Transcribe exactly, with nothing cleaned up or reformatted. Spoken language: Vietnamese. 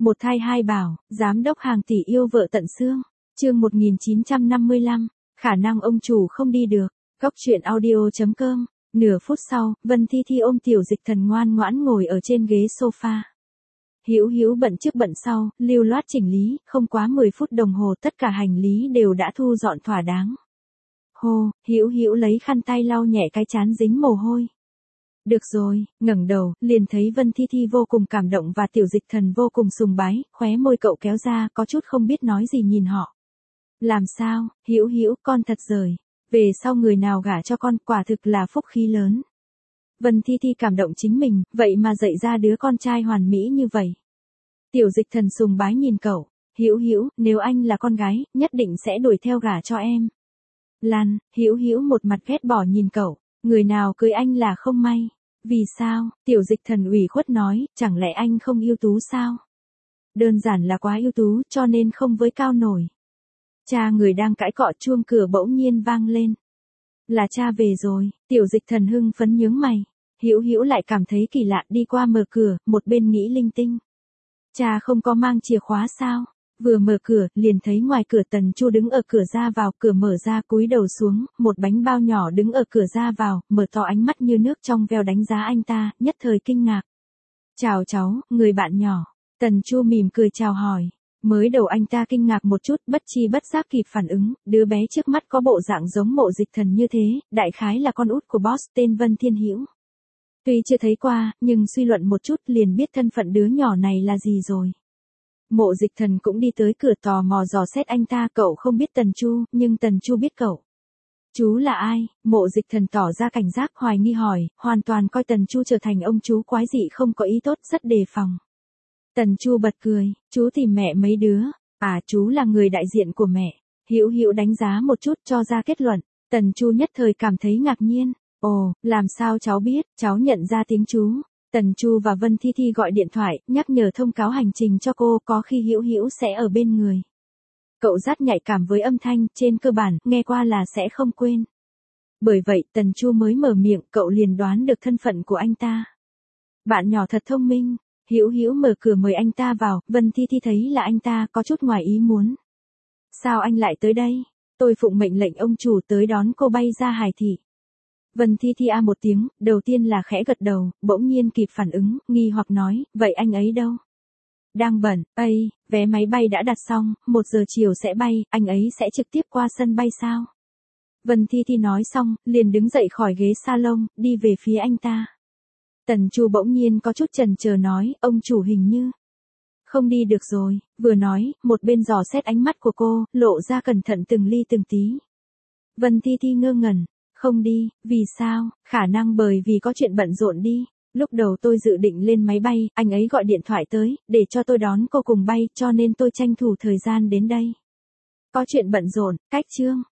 Một thai hai bảo, giám đốc hàng tỷ yêu vợ tận xương. Chương một nghìn chín trăm năm mươi lăm, khả năng ông chủ không đi được. Góc truyện audio chấm com. Nửa phút sau, Vân Thi Thi ôm Tiểu Dịch Thần ngoan ngoãn ngồi ở trên ghế sofa. Hữu Hữu bận trước bận sau, lưu loát chỉnh lý, không quá mười phút đồng hồ tất cả hành lý đều đã thu dọn thỏa đáng. Hô, Hữu Hữu lấy khăn tay lau nhẹ cái trán dính mồ hôi. Được rồi, ngẩng đầu, liền thấy Vân Thi Thi vô cùng cảm động và Tiểu Dịch Thần vô cùng sùng bái, khóe môi cậu kéo ra, có chút không biết nói gì nhìn họ. Làm sao, Hữu Hữu, con thật giời. Về sau người nào gả cho con, quả thực là phúc khí lớn. Vân Thi Thi cảm động chính mình, vậy mà dạy ra đứa con trai hoàn mỹ như vậy. Tiểu Dịch Thần sùng bái nhìn cậu, Hữu Hữu, nếu anh là con gái, nhất định sẽ đuổi theo gả cho em. Lan, Hữu Hữu một mặt ghét bỏ nhìn cậu, người nào cưới anh là không may. Vì sao? Tiểu Dịch Thần ủy khuất nói, chẳng lẽ anh không ưu tú sao? Đơn giản là quá ưu tú, cho nên không với cao nổi. Cha người đang cãi cọ, chuông cửa bỗng nhiên vang lên. Là cha về rồi, Tiểu Dịch Thần hưng phấn nhướng mày. Hữu Hữu lại cảm thấy kỳ lạ, đi qua mở cửa, một bên nghĩ linh tinh. Cha không có mang chìa khóa sao? Vừa mở cửa, liền thấy ngoài cửa Tần Chu đứng ở cửa ra vào, cửa mở ra cúi đầu xuống, một bánh bao nhỏ đứng ở cửa ra vào, mở to ánh mắt như nước trong veo đánh giá anh ta, nhất thời kinh ngạc. Chào cháu, người bạn nhỏ. Tần Chu mỉm cười chào hỏi. Mới đầu anh ta kinh ngạc một chút, bất chi bất giác kịp phản ứng, đứa bé trước mắt có bộ dạng giống Mộ Dịch Thần như thế, đại khái là con út của boss tên Vân Thiên Hữu. Tuy chưa thấy qua, nhưng suy luận một chút liền biết thân phận đứa nhỏ này là gì rồi. Mộ Dịch Thần cũng đi tới cửa tò mò dò xét anh ta, cậu không biết Tần Chu, nhưng Tần Chu biết cậu. Chú là ai? Mộ Dịch Thần tỏ ra cảnh giác, hoài nghi hỏi, hoàn toàn coi Tần Chu trở thành ông chú quái dị không có ý tốt, rất đề phòng. Tần Chu bật cười, chú tìm mẹ mấy đứa, à chú là người đại diện của mẹ. Hữu Hữu đánh giá một chút cho ra kết luận, Tần Chu nhất thời cảm thấy ngạc nhiên, ồ, làm sao cháu biết, cháu nhận ra tiếng chú. Tần Chu và Vân Thi Thi gọi điện thoại, nhắc nhở thông cáo hành trình cho cô, có khi Hữu Hữu sẽ ở bên người. Cậu rất nhạy cảm với âm thanh, trên cơ bản, nghe qua là sẽ không quên. Bởi vậy, Tần Chu mới mở miệng, cậu liền đoán được thân phận của anh ta. Bạn nhỏ thật thông minh. Hữu Hữu mở cửa mời anh ta vào, Vân Thi Thi thấy là anh ta, có chút ngoài ý muốn. Sao anh lại tới đây? Tôi phụng mệnh lệnh ông chủ tới đón cô bay ra Hải Thị. Vân Thi Thi a một tiếng, đầu tiên là khẽ gật đầu, bỗng nhiên kịp phản ứng, nghi hoặc nói, vậy anh ấy đâu? Đang bận, ây, vé máy bay đã đặt xong, một giờ chiều sẽ bay, anh ấy sẽ trực tiếp qua sân bay sao? Vân Thi Thi nói xong, liền đứng dậy khỏi ghế salon, đi về phía anh ta. Tần Chu bỗng nhiên có chút chần chờ nói, ông chủ hình như không đi được rồi, vừa nói, một bên dò xét ánh mắt của cô, lộ ra cẩn thận từng ly từng tí. Vân Thi Thi ngơ ngẩn, không đi, vì sao, khả năng bởi vì có chuyện bận rộn đi. Lúc đầu tôi dự định lên máy bay, anh ấy gọi điện thoại tới, để cho tôi đón cô cùng bay, cho nên tôi tranh thủ thời gian đến đây. Có chuyện bận rộn, cách chương.